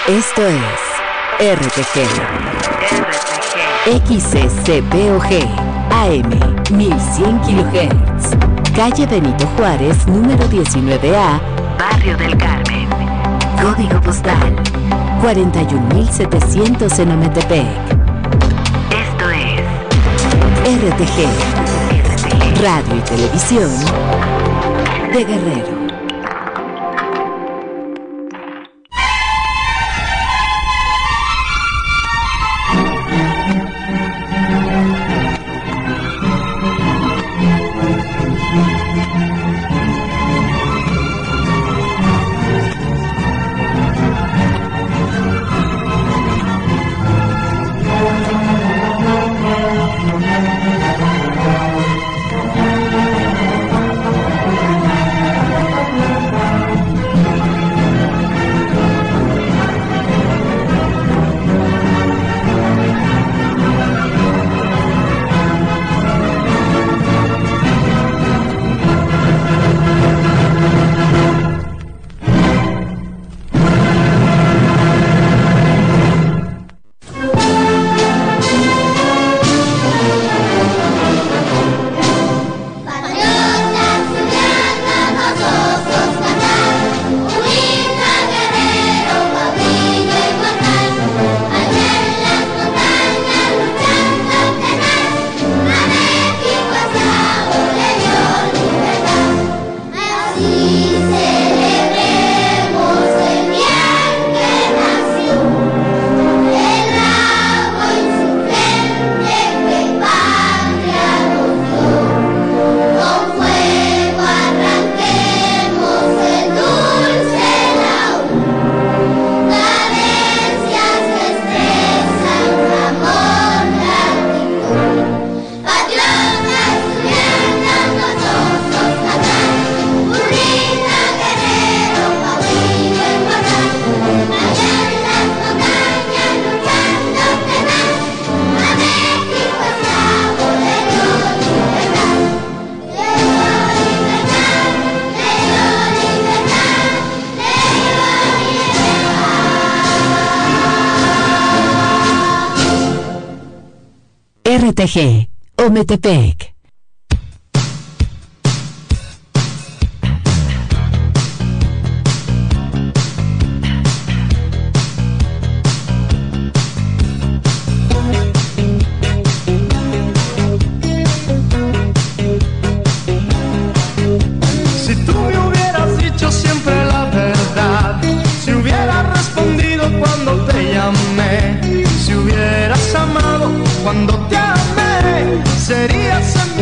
Esto es RTG. XCCPOG AM 1100 kHz. Calle Benito Juárez, número 19A, Barrio del Carmen. Código postal 41700 en Ometepec. Esto es RTG. Radio y Televisión de Guerrero. RTG, Ometepec. Si tú me hubieras dicho siempre la verdad, si hubieras respondido cuando te llamé, si hubieras amado cuando te amé, serías en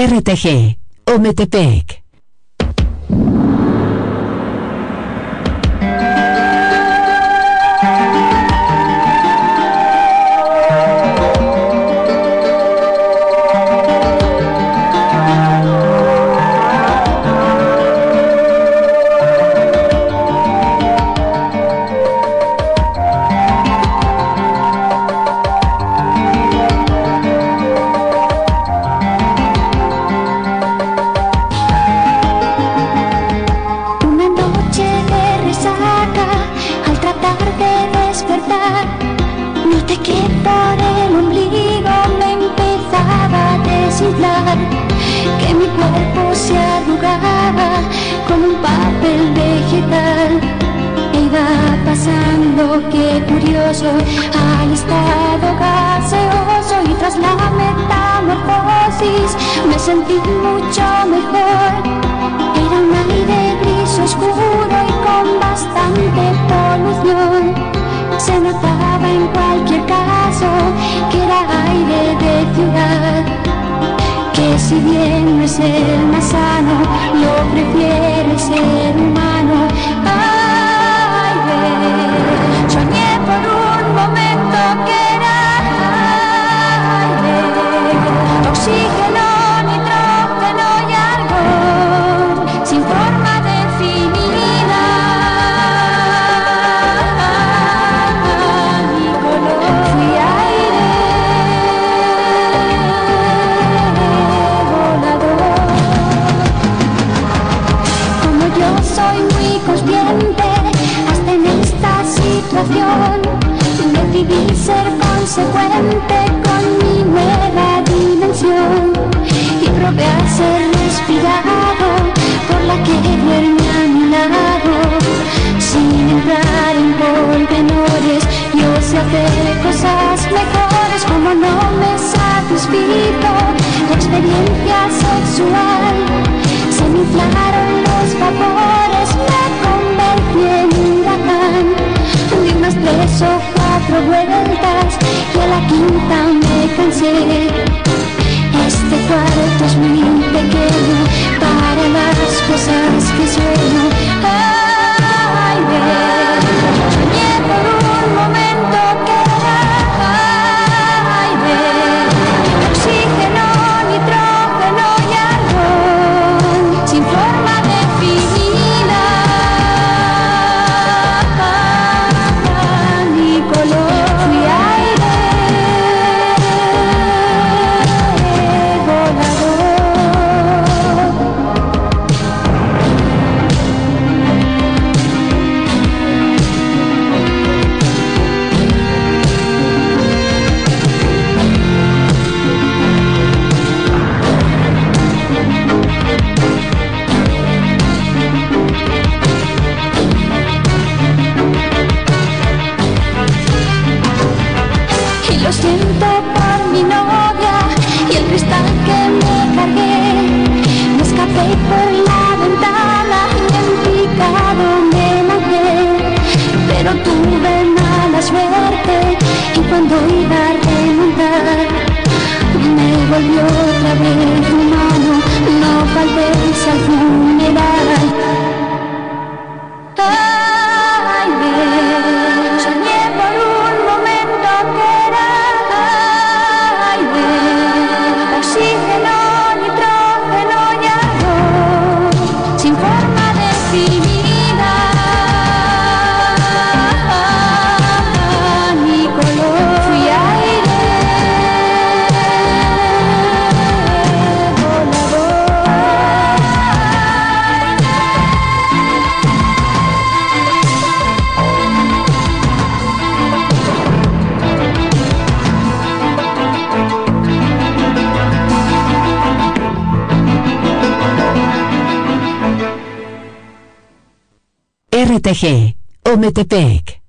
RTG o Metepec. Que mi cuerpo se arrugaba como un papel vegetal. E iba pasando, qué curioso, al estado gaseoso. Y tras la metamorfosis me sentí mucho mejor. Era un aire gris oscuro y con bastante polución. Se notaba en cualquier caso que era aire de ciudad. Que si bien no es el más sano, lo prefiere el ser humano. Ay, ve, soñé por un momento que era aire, oxígeno, nitrógeno y argón, sin forma definida, ni color. Fui aire soy muy consciente, hasta en esta situación decidí ser consecuente con mi nueva dimensión y probé a ser respirado por la que duerme a mi lado. Sin entrar en pormenores, yo sé hacer cosas mejores. Como no me satisfizo la experiencia sexual, se me inflaron los vapores, me convertí en un huracán. Di unas 3 o 4 vueltas y a la quinta me cansé. Este cuarto es muy pequeño para las cosas que sueño. Ay, soñé por un momento que era aire, oxígeno, nitrógeno y argón, sin forma definida, ni color. Fui aire volador. Y lo siento por mi novia y el cristal que me cargué. Me escapé por la ventana y en picado me lancé. Pero tuve mala suerte y cuando iba a remontar me volvió otra vez humano. No faltéis al funeral. Ay, soñé por un momento que era aire, oxígeno, nitrógeno y argón, sin forma definida, ni color. Fui aire volador. RTG o Metepec.